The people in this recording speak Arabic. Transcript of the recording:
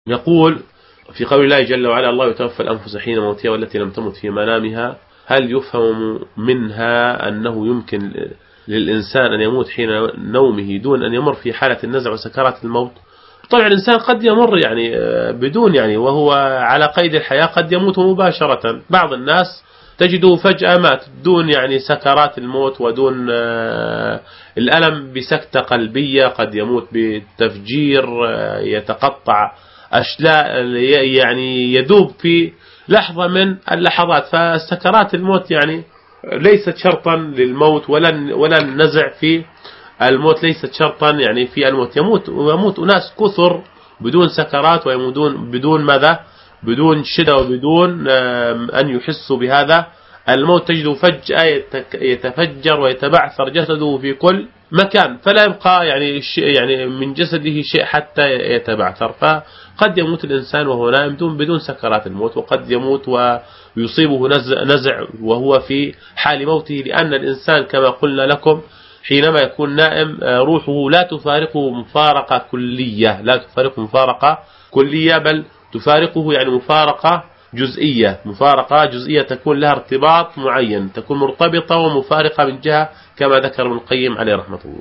يقول في قول الله جل وعلا: الله يتوفى الأنفس حين موتها والتي لم تمت في منامها، هل يفهم منها أنه يمكن للإنسان أن يموت حين نومه دون أن يمر في حالة النزع وسكرات الموت؟ طبعا الإنسان قد يمر يعني بدون يعني وهو على قيد الحياة، قد يموت مباشرة. بعض الناس تجده فجأة مات دون يعني سكرات الموت ودون الألم، بسكتة قلبية، قد يموت بتفجير، يتقطع أشلاء، يعني يذوب في لحظة من اللحظات. فسكرات الموت يعني ليست شرطا للموت، ولا النزع في الموت ليست شرطا يعني في الموت. يموت أناس كثر بدون سكرات، ويموتون بدون ماذا؟ بدون شدة، وبدون أن يحسوا بهذا الموت. تجده فجأة يتفجر ويتبعثر جسده في كل مكان، فلا يبقى يعني من جسده شيء حتى يتبعثر. فقد يموت الإنسان وهو نائم بدون سكرات الموت، وقد يموت ويصيبه نزع وهو في حال موته، لأن الإنسان كما قلنا لكم حينما يكون نائم روحه لا تفارقه مفارقة كلية، لا تفارقه مفارقة كلية، بل تفارقه يعني مفارقة جزئية تكون لها ارتباط معين، تكون مرتبطة ومفارقة من جهة، كما ذكر ابن القيم عليه رحمة الله.